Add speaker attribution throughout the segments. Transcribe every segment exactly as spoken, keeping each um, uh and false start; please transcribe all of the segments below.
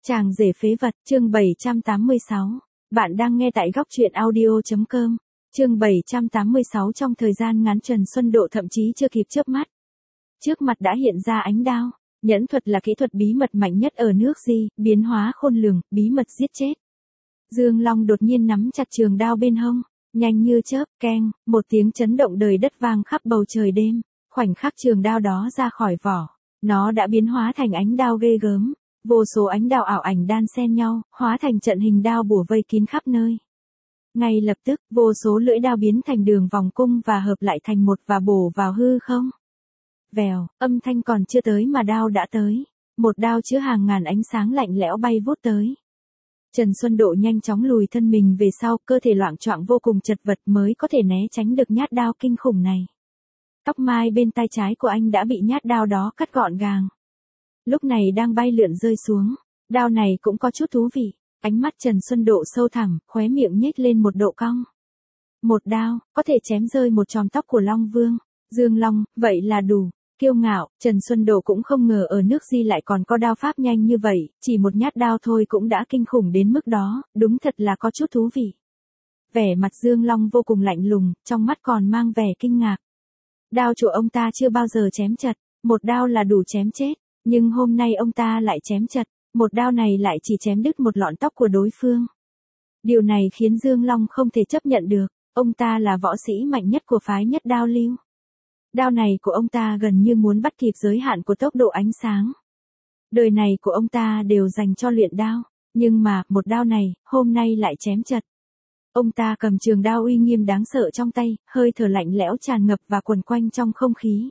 Speaker 1: Chàng rể phế vật, chương bảy trăm tám mươi sáu. Bạn đang nghe tại góc truyện audio.com. Chương bảy trăm tám mươi sáu. Trong thời gian ngắn Trần Xuân Độ thậm chí chưa kịp chớp mắt, trước mặt đã hiện ra ánh đao. Nhẫn thuật là kỹ thuật bí mật mạnh nhất ở nước Di, biến hóa khôn lường, bí mật giết chết. Dương Long đột nhiên nắm chặt trường đao bên hông, nhanh như chớp, keng, một tiếng chấn động đời đất vang khắp bầu trời đêm. Khoảnh khắc trường đao đó ra khỏi vỏ, nó đã biến hóa thành ánh đao ghê gớm. Vô số ánh đao ảo ảnh đan xen nhau, hóa thành trận hình đao bùa vây kín khắp nơi. Ngay lập tức, vô số lưỡi đao biến thành đường vòng cung và hợp lại thành một và bổ vào hư không. Vèo, âm thanh còn chưa tới mà đao đã tới. Một đao chứa hàng ngàn ánh sáng lạnh lẽo bay vút tới. Trần Xuân Độ nhanh chóng lùi thân mình về sau, cơ thể loạng choạng vô cùng chật vật mới có thể né tránh được nhát đao kinh khủng này. Tóc mai bên tai trái của anh đã bị nhát đao đó cắt gọn gàng. Lúc này đang bay lượn rơi xuống. Đao này cũng có chút thú vị. Ánh mắt Trần Xuân Độ sâu thẳm, khóe miệng nhếch lên một độ cong. Một đao, có thể chém rơi một chòm tóc của Long Vương. Dương Long, vậy là đủ. Kiêu ngạo, Trần Xuân Độ cũng không ngờ ở nước Di lại còn có đao pháp nhanh như vậy, chỉ một nhát đao thôi cũng đã kinh khủng đến mức đó, đúng thật là có chút thú vị. Vẻ mặt Dương Long vô cùng lạnh lùng, trong mắt còn mang vẻ kinh ngạc. Đao của ông ta chưa bao giờ chém chật, một đao là đủ chém chết. Nhưng hôm nay ông ta lại chém chật, một đao này lại chỉ chém đứt một lọn tóc của đối phương. Điều này khiến Dương Long không thể chấp nhận được, ông ta là võ sĩ mạnh nhất của phái Nhất Đao Lưu. Đao này của ông ta gần như muốn bắt kịp giới hạn của tốc độ ánh sáng. Đời này của ông ta đều dành cho luyện đao, nhưng mà, một đao này, hôm nay lại chém chật. Ông ta cầm trường đao uy nghiêm đáng sợ trong tay, hơi thở lạnh lẽo tràn ngập và quần quanh trong không khí.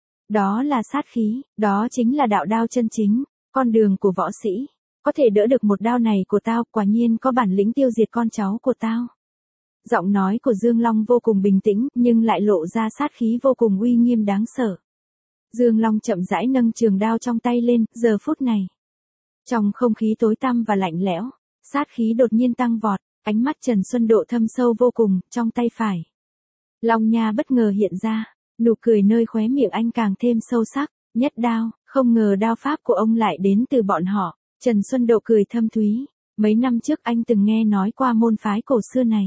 Speaker 1: Đó là sát khí, đó chính là đạo đao chân chính, con đường của võ sĩ. Có thể đỡ được một đao này của tao, quả nhiên có bản lĩnh tiêu diệt con cháu của tao. Giọng nói của Dương Long vô cùng bình tĩnh, nhưng lại lộ ra sát khí vô cùng uy nghiêm đáng sợ. Dương Long chậm rãi nâng trường đao trong tay lên, giờ phút này. Trong không khí tối tăm và lạnh lẽo, sát khí đột nhiên tăng vọt, ánh mắt Trần Xuân Độ thâm sâu vô cùng, trong tay phải. Long nha bất ngờ hiện ra. Nụ cười nơi khóe miệng anh càng thêm sâu sắc. Nhất đao, không ngờ đao pháp của ông lại đến từ bọn họ. Trần Xuân Độ cười thâm thúy. Mấy năm trước anh từng nghe nói qua môn phái cổ xưa này.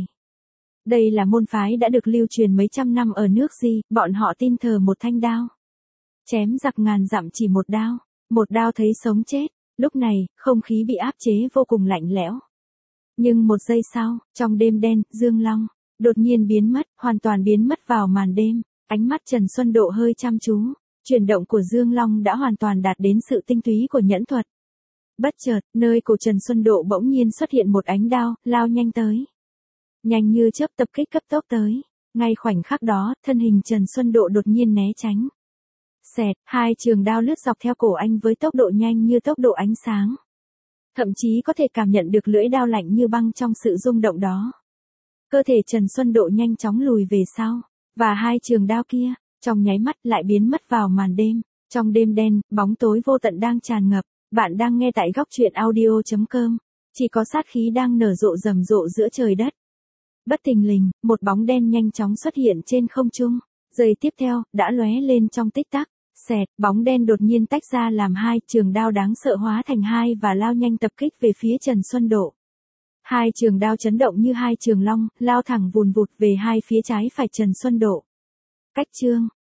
Speaker 1: Đây là môn phái đã được lưu truyền mấy trăm năm ở nước Di, bọn họ tin thờ một thanh đao. Chém giặc ngàn dặm chỉ một đao, một đao thấy sống chết. Lúc này, không khí bị áp chế vô cùng lạnh lẽo. Nhưng một giây sau, trong đêm đen, Dương Long đột nhiên biến mất, hoàn toàn biến mất vào màn đêm. Ánh mắt Trần Xuân Độ hơi chăm chú, chuyển động của Dương Long đã hoàn toàn đạt đến sự tinh túy của nhẫn thuật. Bất chợt, nơi cổ Trần Xuân Độ bỗng nhiên xuất hiện một ánh đao, lao nhanh tới. Nhanh như chớp tập kích cấp tốc tới. Ngay khoảnh khắc đó, thân hình Trần Xuân Độ đột nhiên né tránh. Xẹt, hai trường đao lướt dọc theo cổ anh với tốc độ nhanh như tốc độ ánh sáng. Thậm chí có thể cảm nhận được lưỡi đao lạnh như băng trong sự rung động đó. Cơ thể Trần Xuân Độ nhanh chóng lùi về sau. Và hai trường đao kia, trong nháy mắt lại biến mất vào màn đêm. Trong đêm đen, bóng tối vô tận đang tràn ngập. Bạn đang nghe tại góc truyện audio.com. Chỉ có sát khí đang nở rộ rầm rộ giữa trời đất. Bất thình lình, một bóng đen nhanh chóng xuất hiện trên không trung. Giây tiếp theo, đã lóe lên trong tích tắc. Xẹt, bóng đen đột nhiên tách ra làm hai, trường đao đáng sợ hóa thành hai và lao nhanh tập kích về phía Trần Xuân Độ. Hai trường đao chấn động như hai trường long, lao thẳng vùn vụt về hai phía trái phải Trần Xuân Độ. Cách chương,